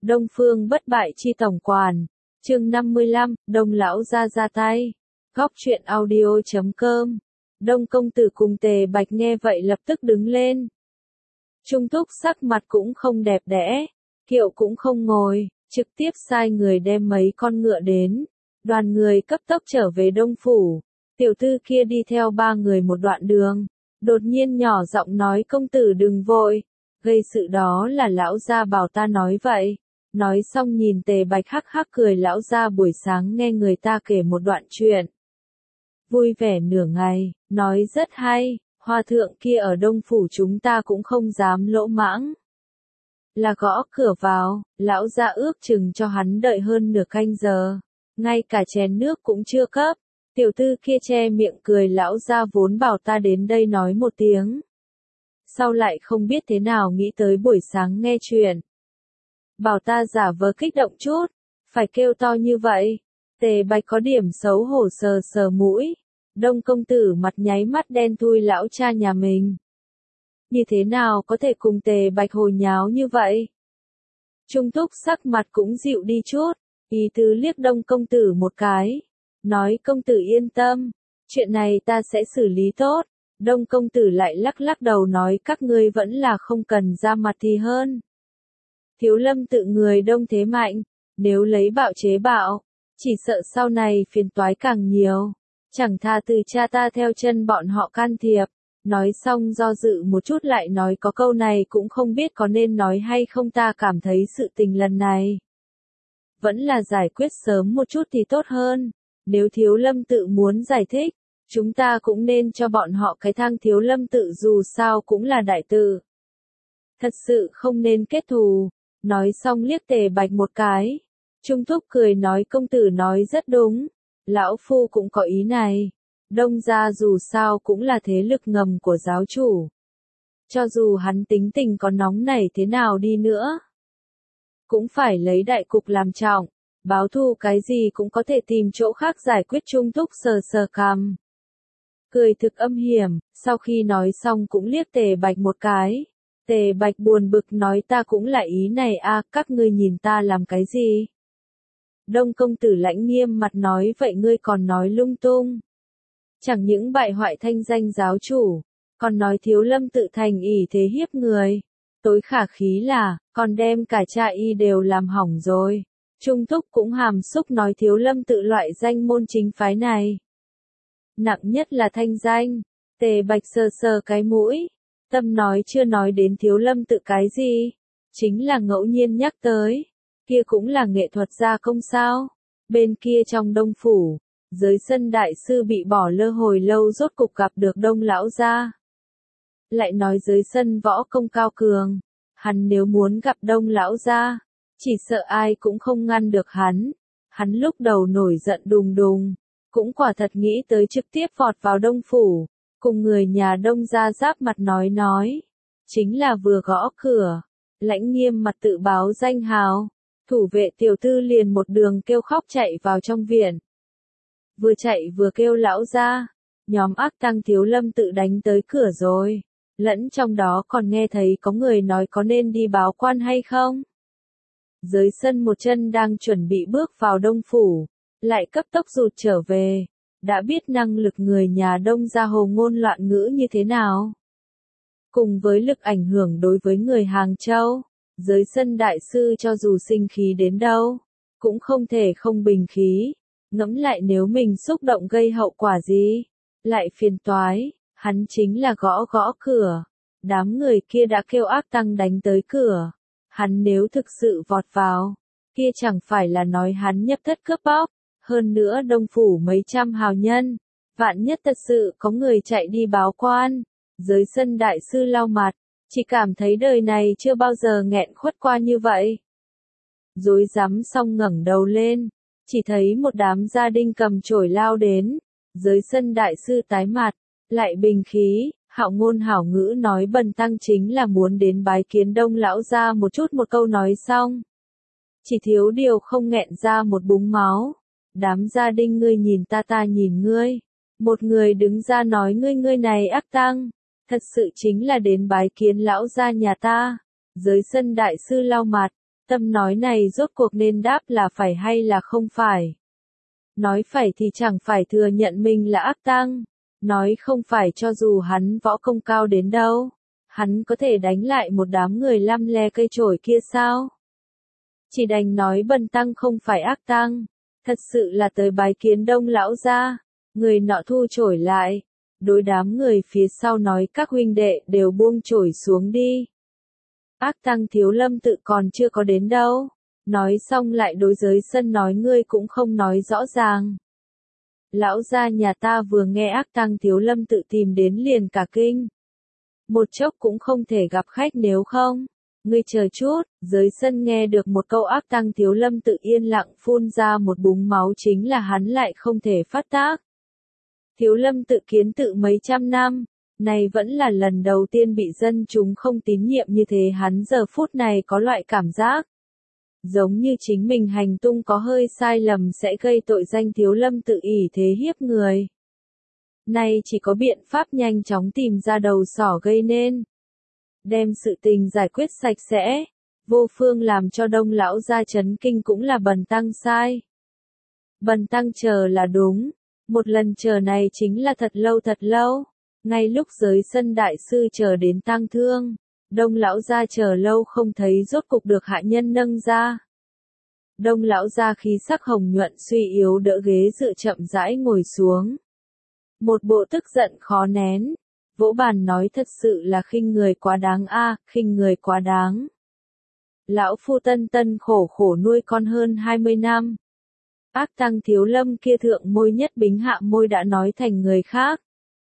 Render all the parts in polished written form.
Đông Phương bất bại chi tổng quản. Chương 55, Đông lão gia ra tay. Góc truyện audio.com. Đông công tử cùng Tề Bạch nghe vậy lập tức đứng lên. Trung Thúc sắc mặt cũng không đẹp đẽ, Kiệu cũng không ngồi, trực tiếp sai người đem mấy con ngựa đến. Đoàn người cấp tốc trở về Đông phủ. Tiểu thư kia đi theo ba người một đoạn đường, đột nhiên nhỏ giọng nói công tử đừng vội, gây sự đó là lão gia bảo ta nói vậy. Nói xong nhìn Tề Bạch hắc hắc cười, lão gia buổi sáng nghe người ta kể một đoạn chuyện. Vui vẻ nửa ngày, nói rất hay, hòa thượng kia ở Đông phủ chúng ta cũng không dám lỗ mãng. Là gõ cửa vào, lão gia ước chừng cho hắn đợi hơn nửa canh giờ, ngay cả chén nước cũng chưa cấp. Tiểu thư kia che miệng cười, lão gia vốn bảo ta đến đây nói một tiếng. Sau lại không biết thế nào nghĩ tới buổi sáng nghe chuyện. Bảo ta giả vờ kích động chút, phải kêu to như vậy. Tề Bạch có điểm xấu hổ sờ sờ mũi. Đông công tử mặt nháy mắt đen thui, lão cha nhà mình. Như thế nào có thể cùng Tề Bạch hồi nháo như vậy? Trung Thúc sắc mặt cũng dịu đi chút, ý tứ liếc Đông công tử một cái. Nói công tử yên tâm, chuyện này ta sẽ xử lý tốt. Đông công tử lại lắc lắc đầu nói các ngươi vẫn là không cần ra mặt thì hơn. Thiếu Lâm tự người đông thế mạnh, nếu lấy bạo chế bạo, chỉ sợ sau này phiền toái càng nhiều. Chẳng tha từ cha ta theo chân bọn họ can thiệp. Nói xong do dự một chút lại nói có câu này cũng không biết có nên nói hay không, ta cảm thấy sự tình lần này vẫn là giải quyết sớm một chút thì tốt hơn. Nếu Thiếu Lâm tự muốn giải thích, chúng ta cũng nên cho bọn họ cái thang. Thiếu Lâm tự dù sao cũng là đại tự, thật sự không nên kết thù. Nói xong liếc Tề Bạch một cái. Trung Thúc cười nói công tử nói rất đúng, lão phu cũng có ý này. Đông gia dù sao cũng là thế lực ngầm của giáo chủ. Cho dù hắn tính tình có nóng nảy thế nào đi nữa, cũng phải lấy đại cục làm trọng. Báo thù cái gì cũng có thể tìm chỗ khác giải quyết. Trung Thúc sờ sờ cằm, cười thực âm hiểm, sau khi nói xong cũng liếc Tề Bạch một cái. Tề Bạch buồn bực nói ta cũng là ý này a, các ngươi nhìn ta làm cái gì? Đông công tử lãnh nghiêm mặt nói vậy ngươi còn nói lung tung. Chẳng những bại hoại thanh danh giáo chủ, còn nói Thiếu Lâm tự thành ỷ thế hiếp người. Tối khả khí là, còn đem cả cha y đều làm hỏng rồi. Trung Thúc cũng hàm xúc nói Thiếu Lâm tự loại danh môn chính phái này. Nặng nhất là thanh danh. Tề Bạch sờ sờ cái mũi. Tâm nói chưa nói đến Thiếu Lâm tự cái gì. Chính là ngẫu nhiên nhắc tới. Kia cũng là nghệ thuật gia công sao. Bên kia trong Đông phủ, Giới Sân đại sư bị bỏ lơ hồi lâu rốt cục gặp được Đông lão gia. Lại nói Giới Sân võ công cao cường. Hắn nếu muốn gặp Đông lão gia, chỉ sợ ai cũng không ngăn được hắn. Hắn lúc đầu nổi giận đùng đùng, cũng quả thật nghĩ tới trực tiếp vọt vào Đông phủ, cùng người nhà Đông gia giáp mặt nói. Chính là vừa gõ cửa, lãnh nghiêm mặt tự báo danh hào, thủ vệ tiểu thư liền một đường kêu khóc chạy vào trong viện. Vừa chạy vừa kêu lão gia, nhóm ác tăng Thiếu Lâm tự đánh tới cửa rồi. Lẫn trong đó còn nghe thấy có người nói có nên đi báo quan hay không. Giới Sân một chân đang chuẩn bị bước vào Đông phủ, lại cấp tốc rụt trở về. Đã biết năng lực người nhà Đông gia hồ ngôn loạn ngữ như thế nào. Cùng với lực ảnh hưởng đối với người Hàng Châu, Giới Sân đại sư cho dù sinh khí đến đâu, cũng không thể không bình khí. Ngẫm lại nếu mình xúc động gây hậu quả gì, lại phiền toái. Hắn chính là gõ gõ cửa. Đám người kia đã kêu ác tăng đánh tới cửa. Hắn nếu thực sự vọt vào, kia chẳng phải là nói hắn nhập thất cướp bóc. Hơn nữa Đông phủ mấy trăm hào nhân, vạn nhất thật sự có người chạy đi báo quan. Giới Sân đại sư lau mặt, chỉ cảm thấy đời này chưa bao giờ nghẹn khuất qua như vậy. Rối rắm xong ngẩng đầu lên, chỉ thấy một đám gia đình cầm chổi lao đến. Giới Sân đại sư tái mặt, lại bình khí, hạo ngôn hảo ngữ nói bần tăng chính là muốn đến bái kiến Đông lão gia một chút. Một câu nói xong, chỉ thiếu điều không nghẹn ra một búng máu. Đám gia đình ngươi nhìn ta, ta nhìn ngươi. Một người đứng ra nói ngươi này ác tăng, thật sự chính là đến bái kiến lão gia nhà ta. Giới Sân đại sư lau mặt, Tâm nói này rốt cuộc nên đáp là phải hay là không phải. Nói phải thì chẳng phải thừa nhận mình là ác tăng. Nói không phải cho dù hắn võ công cao đến đâu. Hắn có thể đánh lại một đám người lăm le cây chổi kia sao? Chỉ đành nói bần tăng không phải ác tăng. Thật sự là tới bái kiến Đông lão gia. Người nọ thu chổi lại. Đối đám người phía sau nói các huynh đệ đều buông chổi xuống đi. Ác tăng Thiếu Lâm tự còn chưa có đến đâu. Nói xong lại đối giới sân nói ngươi cũng không nói rõ ràng. Lão gia nhà ta vừa nghe ác tăng Thiếu Lâm tự tìm đến liền cả kinh. Một chốc cũng không thể gặp khách nếu không. Ngươi chờ chút, giới sân nghe được một câu ác tăng Thiếu Lâm tự yên lặng phun ra một búng máu chính là hắn lại không thể phát tác. Thiếu Lâm tự kiến tự mấy trăm năm, này vẫn là lần đầu tiên bị dân chúng không tín nhiệm như thế hắn giờ phút này có loại cảm giác. Giống như chính mình hành tung có hơi sai lầm sẽ gây tội danh Thiếu Lâm tự ỷ thế hiếp người. Nay chỉ có biện pháp nhanh chóng tìm ra đầu sỏ gây nên. Đem sự tình giải quyết sạch sẽ. Vô phương làm cho Đông lão gia chấn kinh cũng là bần tăng sai. Bần tăng chờ là đúng. Một lần chờ này chính là thật lâu. Ngay lúc giới sân đại sư chờ đến tang thương. Đông lão gia chờ lâu không thấy rốt cục được hạ nhân nâng ra. Đông lão gia khí sắc hồng nhuận suy yếu đỡ ghế dựa chậm rãi ngồi xuống. Một bộ tức giận khó nén. Vỗ bàn nói thật sự là khinh người quá đáng a, khinh người quá đáng. Lão phu tân khổ khổ nuôi con hơn 20 năm. Ác tăng Thiếu Lâm kia thượng môi nhất bính hạ môi đã nói thành người khác.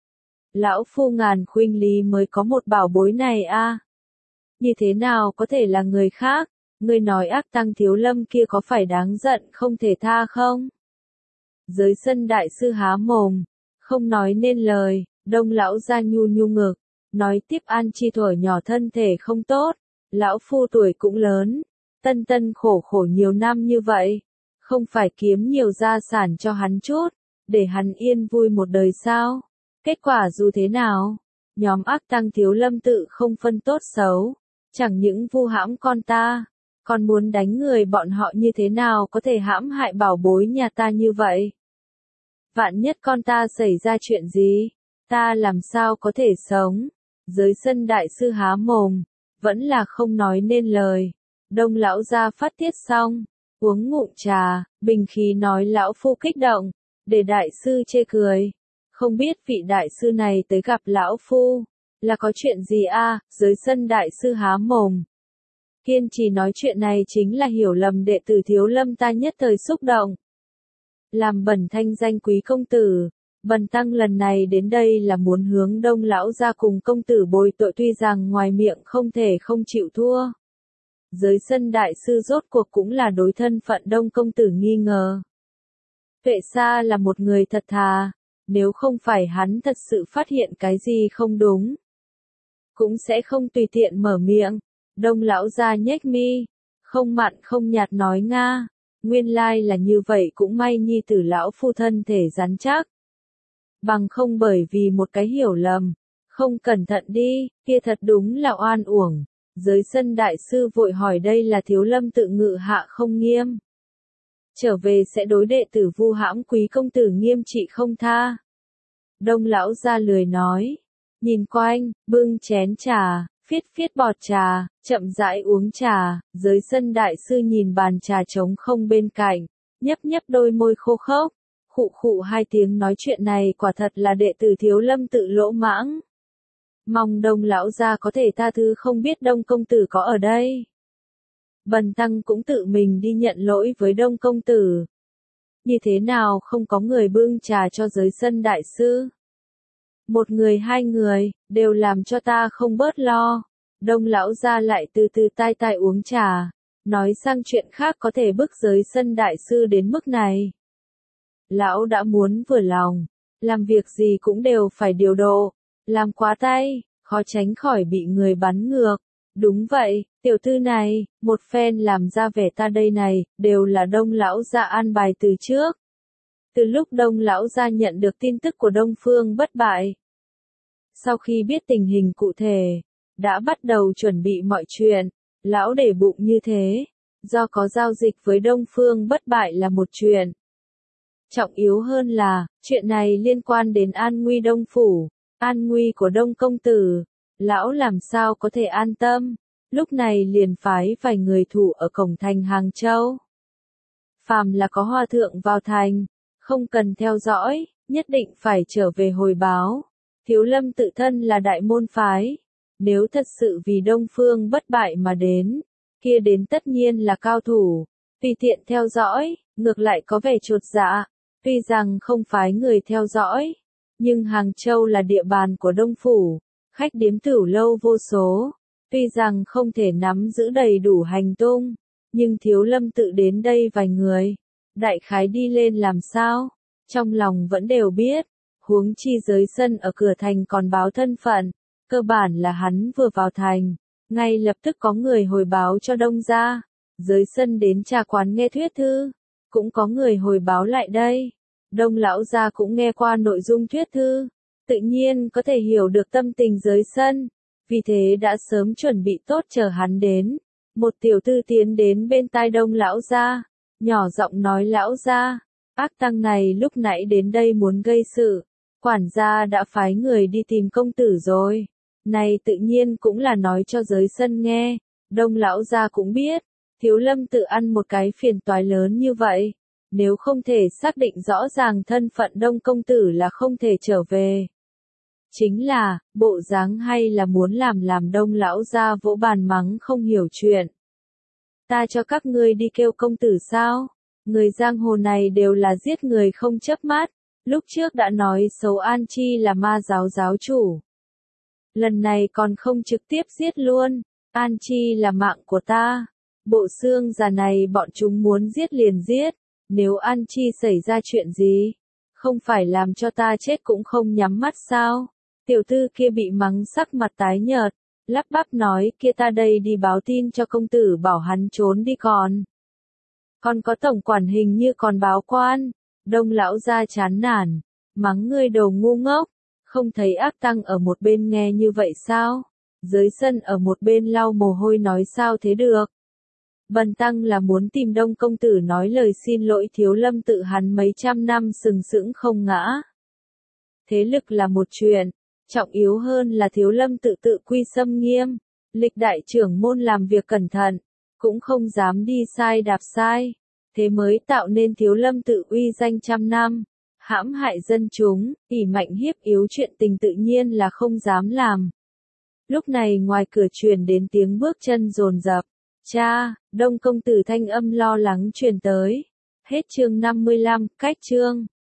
Lão phu ngàn khuynh lý mới có một bảo bối này a. Như thế nào có thể là người khác? Ngươi nói ác tăng Thiếu Lâm kia có phải đáng giận không thể tha không? Giới sân đại sư há mồm, không nói nên lời. Đông lão gia nhu ngực, nói tiếp An Chi thuở nhỏ thân thể không tốt, lão phu tuổi cũng lớn, tân khổ nhiều năm như vậy, không phải kiếm nhiều gia sản cho hắn chút, để hắn yên vui một đời sao? Kết quả dù thế nào, nhóm ác tăng Thiếu Lâm tự không phân tốt xấu, chẳng những vu hãm con ta, còn muốn đánh người bọn họ như thế nào có thể hãm hại bảo bối nhà ta như vậy? Vạn nhất con ta xảy ra chuyện gì? Ta làm sao có thể sống? Giới sân đại sư há mồm, vẫn là không nói nên lời. Đông lão gia phát tiết xong, uống ngụm trà, bình khí nói lão phu kích động, để đại sư chê cười. Không biết vị đại sư này tới gặp lão phu, là có chuyện gì a? Giới sân đại sư há mồm. Kiên trì nói chuyện này chính là hiểu lầm đệ tử Thiếu Lâm ta nhất thời xúc động. Làm bẩn thanh danh quý công tử. Bần tăng lần này đến đây là muốn hướng Đông lão gia cùng công tử bồi tội tuy rằng ngoài miệng không thể không chịu thua. Giới sân đại sư rốt cuộc cũng là đối thân phận Đông công tử nghi ngờ. Vệ Sa là một người thật thà, nếu không phải hắn thật sự phát hiện cái gì không đúng, cũng sẽ không tùy tiện mở miệng. Đông lão gia nhếch mi, không mặn không nhạt nói nga, nguyên lai là như vậy cũng may nhi tử lão phu thân thể rắn chắc. Bằng không bởi vì một cái hiểu lầm, không cẩn thận đi, kia thật đúng là oan uổng. Giới sân đại sư vội hỏi đây là Thiếu Lâm tự ngự hạ không nghiêm. Trở về sẽ đối đệ tử vu hãm quý công tử nghiêm trị không tha. Đông lão gia lười nói, nhìn quanh, bưng chén trà, phiết bọt trà, chậm rãi uống trà. Giới sân đại sư nhìn bàn trà trống không bên cạnh, nhấp đôi môi khô khốc. Khụ hai tiếng nói chuyện này quả thật là đệ tử Thiếu Lâm tự lỗ mãng. Mong Đông lão gia có thể tha thứ không biết Đông công tử có ở đây. Bần tăng cũng tự mình đi nhận lỗi với Đông công tử. Như thế nào không có người bưng trà cho giới sân đại sư? Một người hai người, đều làm cho ta không bớt lo. Đông lão gia lại từ từ tai uống trà, nói sang chuyện khác có thể bức giới sân đại sư đến mức này. Lão đã muốn vừa lòng, làm việc gì cũng đều phải điều độ, làm quá tay, khó tránh khỏi bị người bắn ngược. Đúng vậy, tiểu thư này, một phen làm ra vẻ ta đây này, đều là Đông lão gia an bài từ trước. Từ lúc Đông lão gia nhận được tin tức của Đông Phương bất bại, sau khi biết tình hình cụ thể, đã bắt đầu chuẩn bị mọi chuyện, lão để bụng như thế, do có giao dịch với Đông Phương bất bại là một chuyện. Trọng yếu hơn là, chuyện này liên quan đến an nguy Đông Phủ, an nguy của Đông Công Tử. Lão làm sao có thể an tâm, lúc này liền phái vài người thủ ở cổng thành Hàng Châu. Phàm là có hòa thượng vào thành, không cần theo dõi, nhất định phải trở về hồi báo. Thiếu Lâm tự thân là đại môn phái, nếu thật sự vì Đông Phương bất bại mà đến, kia đến tất nhiên là cao thủ, tùy tiện theo dõi, ngược lại có vẻ chột dạ. Tuy rằng không phái người theo dõi, nhưng Hàng Châu là địa bàn của Đông Phủ, khách điếm tửu lâu vô số, tuy rằng không thể nắm giữ đầy đủ hành tung, nhưng Thiếu Lâm tự đến đây vài người, đại khái đi lên làm sao, trong lòng vẫn đều biết, huống chi giới sân ở cửa thành còn báo thân phận, cơ bản là hắn vừa vào thành, ngay lập tức có người hồi báo cho Đông gia, giới sân đến trà quán nghe thuyết thư. Cũng có người hồi báo lại đây. Đông lão gia cũng nghe qua nội dung thuyết thư, tự nhiên có thể hiểu được tâm tình giới sân, vì thế đã sớm chuẩn bị tốt chờ hắn đến. Một tiểu thư tiến đến bên tai Đông lão gia, nhỏ giọng nói: lão gia, ác tăng này lúc nãy đến đây muốn gây sự, quản gia đã phái người đi tìm công tử rồi. Này tự nhiên cũng là nói cho giới sân nghe, Đông lão gia cũng biết. Thiếu Lâm tự ăn một cái phiền toái lớn như vậy, nếu không thể xác định rõ ràng thân phận Đông công tử là không thể trở về. Chính là, bộ dáng hay là muốn làm Đông lão gia vỗ bàn mắng không hiểu chuyện. Ta cho các ngươi đi kêu công tử sao? Người giang hồ này đều là giết người không chớp mắt, lúc trước đã nói xấu An Chi là ma giáo giáo chủ. Lần này còn không trực tiếp giết luôn, An Chi là mạng của ta. Bộ xương già này bọn chúng muốn giết liền giết, nếu An Chi xảy ra chuyện gì, không phải làm cho ta chết cũng không nhắm mắt sao? Tiểu thư kia bị mắng sắc mặt tái nhợt, lắp bắp nói: kia ta đây đi báo tin cho công tử bảo hắn trốn đi còn. Còn có tổng quản hình như còn báo quan. Đông lão gia chán nản, mắng: ngươi đồ ngu ngốc, không thấy ác tăng ở một bên nghe như vậy sao? Giới sân ở một bên lau mồ hôi nói: sao thế được? Bần tăng là muốn tìm Đông công tử nói lời xin lỗi Thiếu Lâm tự hắn mấy trăm năm sừng sững không ngã. Thế lực là một chuyện, trọng yếu hơn là Thiếu Lâm tự tự quy xâm nghiêm, lịch đại trưởng môn làm việc cẩn thận, cũng không dám đi sai đạp sai, thế mới tạo nên Thiếu Lâm tự uy danh trăm năm, hãm hại dân chúng, ỷ mạnh hiếp yếu chuyện tình tự nhiên là không dám làm. Lúc này ngoài cửa truyền đến tiếng bước chân dồn dập. Cha, Đông công tử thanh âm lo lắng truyền tới. Hết chương 55, cách chương.